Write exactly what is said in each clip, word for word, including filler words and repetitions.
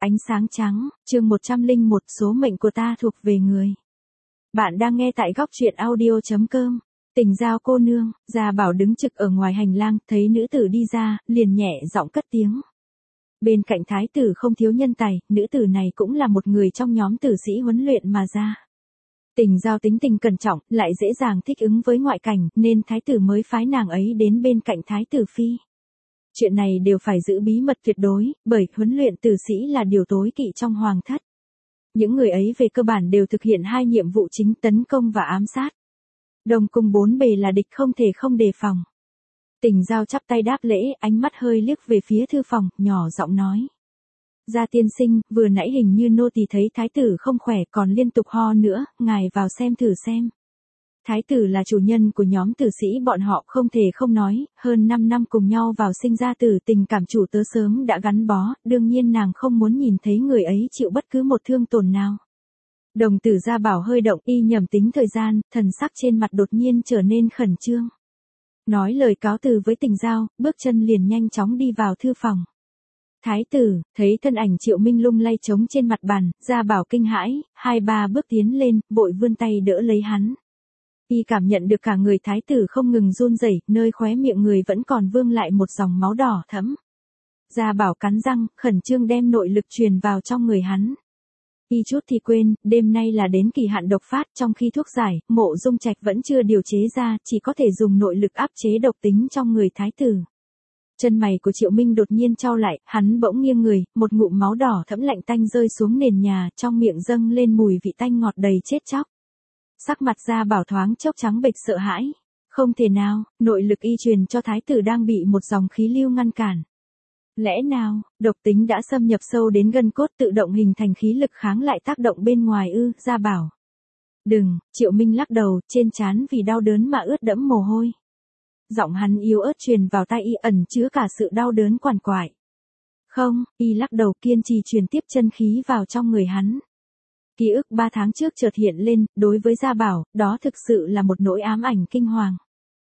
Ánh sáng trắng, chương một trăm lẻ một số mệnh của ta thuộc về người. Bạn đang nghe tại góc truyện audio chấm com. Tình giao cô nương, Gia Bảo đứng trực ở ngoài hành lang, thấy nữ tử đi ra, liền nhẹ giọng cất tiếng. Bên cạnh thái tử không thiếu nhân tài, nữ tử này cũng là một người trong nhóm tử sĩ huấn luyện mà ra. Tình giao tính tình cẩn trọng, lại dễ dàng thích ứng với ngoại cảnh, nên thái tử mới phái nàng ấy đến bên cạnh thái tử phi. Chuyện này đều phải giữ bí mật tuyệt đối, bởi huấn luyện tử sĩ là điều tối kỵ trong hoàng thất. Những người ấy về cơ bản đều thực hiện hai nhiệm vụ chính tấn công và ám sát. Đồng cung bốn bề là địch không thể không đề phòng. Tình giao chắp tay đáp lễ, ánh mắt hơi liếc về phía thư phòng, nhỏ giọng nói. Gia tiên sinh, vừa nãy hình như nô tỳ thấy thái tử không khỏe còn liên tục ho nữa, ngài vào xem thử xem. Thái tử là chủ nhân của nhóm tử sĩ bọn họ không thể không nói, hơn năm năm cùng nhau vào sinh ra tử, tình cảm chủ tớ sớm đã gắn bó, đương nhiên nàng không muốn nhìn thấy người ấy chịu bất cứ một thương tổn nào. Đồng tử Gia Bảo hơi động, y nhầm tính thời gian, thần sắc trên mặt đột nhiên trở nên khẩn trương. Nói lời cáo từ với tình giao, bước chân liền nhanh chóng đi vào thư phòng. Thái tử, thấy thân ảnh Triệu Minh lung lay trống trên mặt bàn, Gia Bảo kinh hãi, hai ba bước tiến lên, vội vươn tay đỡ lấy hắn. Y cảm nhận được cả người thái tử không ngừng run rẩy, nơi khóe miệng người vẫn còn vương lại một dòng máu đỏ thẫm. Gia Bảo cắn răng, khẩn trương đem nội lực truyền vào trong người hắn. Y chút thì quên, đêm nay là đến kỳ hạn độc phát, trong khi thuốc giải, Mộ Dung Trạch vẫn chưa điều chế ra, chỉ có thể dùng nội lực áp chế độc tính trong người thái tử. Chân mày của Triệu Minh đột nhiên chau lại, hắn bỗng nghiêng người, một ngụm máu đỏ thẫm lạnh tanh rơi xuống nền nhà, trong miệng dâng lên mùi vị tanh ngọt đầy chết chóc. Sắc mặt Gia Bảo thoáng chốc trắng bệch sợ hãi. Không thể nào, nội lực y truyền cho thái tử đang bị một dòng khí lưu ngăn cản. Lẽ nào, độc tính đã xâm nhập sâu đến gân cốt tự động hình thành khí lực kháng lại tác động bên ngoài ư, Gia Bảo. Đừng, Triệu Minh lắc đầu, trên trán vì đau đớn mà ướt đẫm mồ hôi. Giọng hắn yếu ớt truyền vào tai y ẩn chứa cả sự đau đớn quằn quại. Không, y lắc đầu kiên trì truyền tiếp chân khí vào trong người hắn. Ký ức ba tháng trước chợt hiện lên, đối với Gia Bảo, đó thực sự là một nỗi ám ảnh kinh hoàng.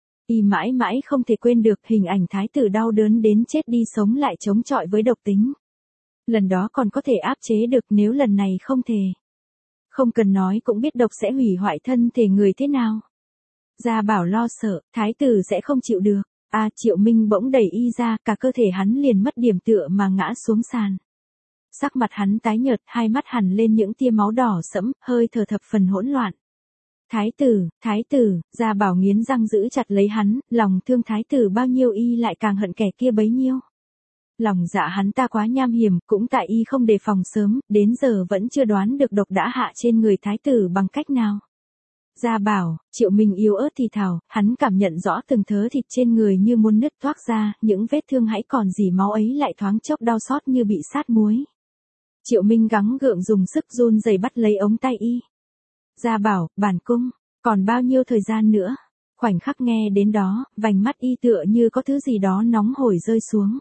Y mãi mãi không thể quên được hình ảnh thái tử đau đớn đến chết đi sống lại chống chọi với độc tính. Lần đó còn có thể áp chế được, nếu lần này không thể. Không cần nói cũng biết độc sẽ hủy hoại thân thể người thế nào. Gia Bảo lo sợ, thái tử sẽ không chịu được. A à, Triệu Minh bỗng đẩy y ra, cả cơ thể hắn liền mất điểm tựa mà ngã xuống sàn. Sắc mặt hắn tái nhợt, hai mắt hằn lên những tia máu đỏ sẫm, hơi thở thập phần hỗn loạn. Thái tử, thái tử, Gia Bảo nghiến răng giữ chặt lấy hắn, lòng thương thái tử bao nhiêu y lại càng hận kẻ kia bấy nhiêu. Lòng dạ hắn ta quá nham hiểm, cũng tại y không đề phòng sớm, đến giờ vẫn chưa đoán được độc đã hạ trên người thái tử bằng cách nào. Gia Bảo, Triệu Minh yếu ớt thì thào, hắn cảm nhận rõ từng thớ thịt trên người như muốn nứt toác ra, những vết thương hãy còn dì máu ấy lại thoáng chốc đau xót như bị sát muối. Triệu Minh gắng gượng dùng sức run rẩy bắt lấy ống tay y. Gia Bảo, bản cung, còn bao nhiêu thời gian nữa? Khoảnh khắc nghe đến đó, vành mắt y tựa như có thứ gì đó nóng hổi rơi xuống.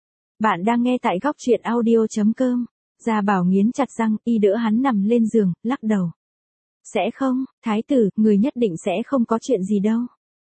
Bạn đang nghe tại góc truyện audio chấm com. Gia Bảo nghiến chặt răng, y đỡ hắn nằm lên giường, lắc đầu. Sẽ không, thái tử, người nhất định sẽ không có chuyện gì đâu.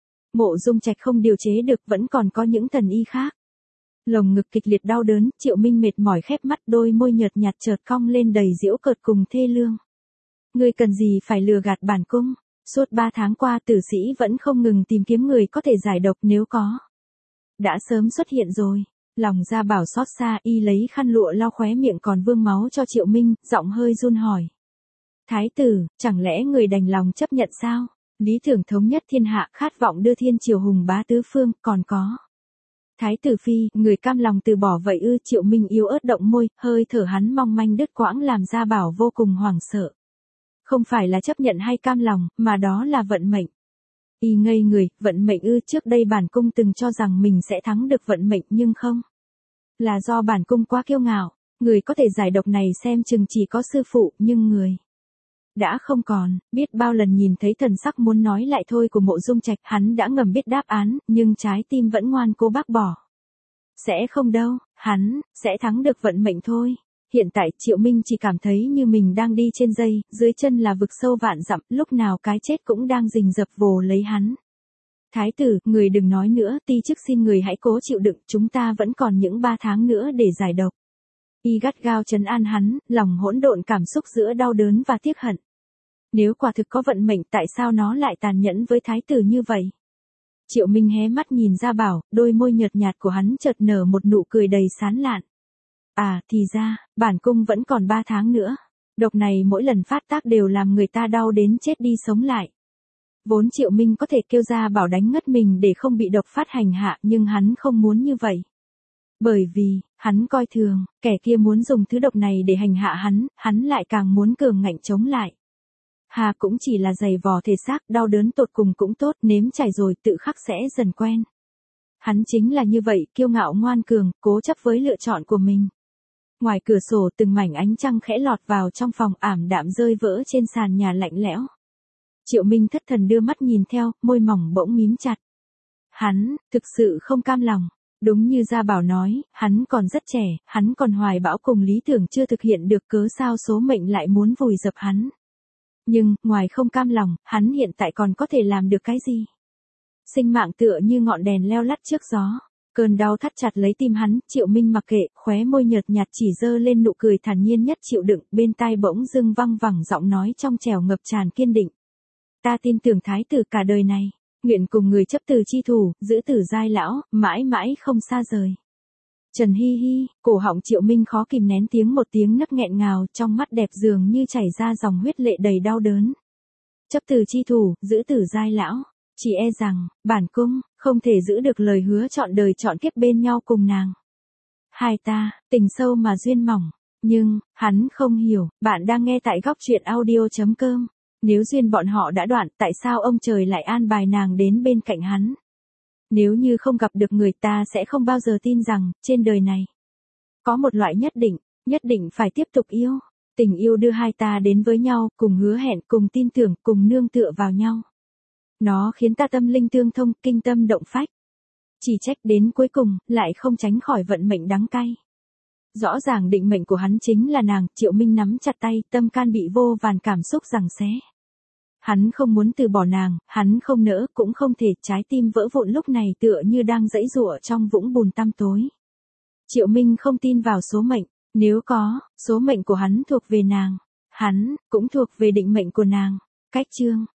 Mộ Dung Trạch không điều chế được, vẫn còn có những thần y khác. Lồng ngực kịch liệt đau đớn, Triệu Minh mệt mỏi khép mắt, đôi môi nhợt nhạt chợt cong lên đầy giễu cợt cùng thê lương. Ngươi cần gì phải lừa gạt bản cung? Suốt ba tháng qua tử sĩ vẫn không ngừng tìm kiếm người có thể giải độc, nếu có. Đã sớm xuất hiện rồi. Lòng Gia Bảo xót xa, y lấy khăn lụa lau khóe miệng còn vương máu cho Triệu Minh, giọng hơi run hỏi. Thái tử, chẳng lẽ người đành lòng chấp nhận sao? Lý tưởng thống nhất thiên hạ, khát vọng đưa thiên triều hùng bá tứ phương, còn có. Thái tử phi, người cam lòng từ bỏ vậy ư? Triệu Minh yếu ớt động môi, hơi thở hắn mong manh đứt quãng làm Gia Bảo vô cùng hoảng sợ. Không phải là chấp nhận hay cam lòng, mà đó là vận mệnh. Y ngây người, vận mệnh ư? Trước đây bản cung từng cho rằng mình sẽ thắng được vận mệnh nhưng không. Là do bản cung quá kiêu ngạo, người có thể giải độc này xem chừng chỉ có sư phụ, nhưng người đã không còn. Biết bao lần nhìn thấy thần sắc muốn nói lại thôi của Mộ Dung Trạch, hắn đã ngầm biết đáp án, nhưng trái tim vẫn ngoan cố bác bỏ. Sẽ không đâu, hắn sẽ thắng được vận mệnh thôi. Hiện tại Triệu Minh chỉ cảm thấy như mình đang đi trên dây, dưới chân là vực sâu vạn dặm, lúc nào cái chết cũng đang rình rập vồ lấy hắn. Thái tử, người đừng nói nữa, ti chức xin người hãy cố chịu đựng, chúng ta vẫn còn những ba tháng nữa để giải độc. Y gắt gao trấn an hắn, lòng hỗn độn cảm xúc giữa đau đớn và tiếc hận. Nếu quả thực có vận mệnh, tại sao nó lại tàn nhẫn với thái tử như vậy? Triệu Minh hé mắt nhìn Gia Bảo, đôi môi nhợt nhạt của hắn chợt nở một nụ cười đầy sán lạn. À, thì ra, bản cung vẫn còn ba tháng nữa. Độc này mỗi lần phát tác đều làm người ta đau đến chết đi sống lại. Vốn Triệu Minh có thể kêu Gia Bảo đánh ngất mình để không bị độc phát hành hạ, nhưng hắn không muốn như vậy. Bởi vì, hắn coi thường, kẻ kia muốn dùng thứ độc này để hành hạ hắn, hắn lại càng muốn cường ngạnh chống lại. Hà cũng chỉ là giày vò thể xác, đau đớn tột cùng cũng tốt, nếm trải rồi tự khắc sẽ dần quen. Hắn chính là như vậy, kiêu ngạo ngoan cường, cố chấp với lựa chọn của mình. Ngoài cửa sổ từng mảnh ánh trăng khẽ lọt vào trong phòng, ảm đạm rơi vỡ trên sàn nhà lạnh lẽo. Triệu Minh thất thần đưa mắt nhìn theo, môi mỏng bỗng mím chặt. Hắn, thực sự không cam lòng. Đúng như Gia Bảo nói, hắn còn rất trẻ, hắn còn hoài bão cùng lý tưởng chưa thực hiện được, cớ sao số mệnh lại muốn vùi dập hắn. Nhưng, ngoài không cam lòng, hắn hiện tại còn có thể làm được cái gì? Sinh mạng tựa như ngọn đèn leo lắt trước gió. Cơn đau thắt chặt lấy tim hắn, Triệu Minh mặc kệ, khóe môi nhợt nhạt chỉ dơ lên nụ cười thản nhiên nhất chịu đựng, bên tai bỗng dưng văng vẳng giọng nói trong trẻo ngập tràn kiên định. Ta tin tưởng thái tử cả đời này, nguyện cùng người chấp từ chi thủ, giữ tử giai lão, mãi mãi không xa rời. Trần hi hi, cổ họng Triệu Minh khó kìm nén tiếng một tiếng nấc nghẹn ngào, trong mắt đẹp dường như chảy ra dòng huyết lệ đầy đau đớn. Chấp từ chi thủ, giữ tử giai lão, chỉ e rằng, bản cung, không thể giữ được lời hứa trọn đời trọn kiếp bên nhau cùng nàng. Hai ta, tình sâu mà duyên mỏng, nhưng, hắn không hiểu, bạn đang nghe tại góc truyện audio.com. Nếu duyên bọn họ đã đoạn, tại sao ông trời lại an bài nàng đến bên cạnh hắn? Nếu như không gặp được người, ta sẽ không bao giờ tin rằng, trên đời này, có một loại nhất định, nhất định phải tiếp tục yêu. Tình yêu đưa hai ta đến với nhau, cùng hứa hẹn, cùng tin tưởng, cùng nương tựa vào nhau. Nó khiến ta tâm linh tương thông, kinh tâm động phách. Chỉ trách đến cuối cùng, lại không tránh khỏi vận mệnh đắng cay. Rõ ràng định mệnh của hắn chính là nàng, Triệu Minh nắm chặt tay, tâm can bị vô vàn cảm xúc giằng xé. Hắn không muốn từ bỏ nàng, hắn không nỡ, cũng không thể, trái tim vỡ vụn lúc này tựa như đang giãy giụa trong vũng bùn tăm tối. Triệu Minh không tin vào số mệnh, nếu có, số mệnh của hắn thuộc về nàng, hắn cũng thuộc về định mệnh của nàng. Cách chương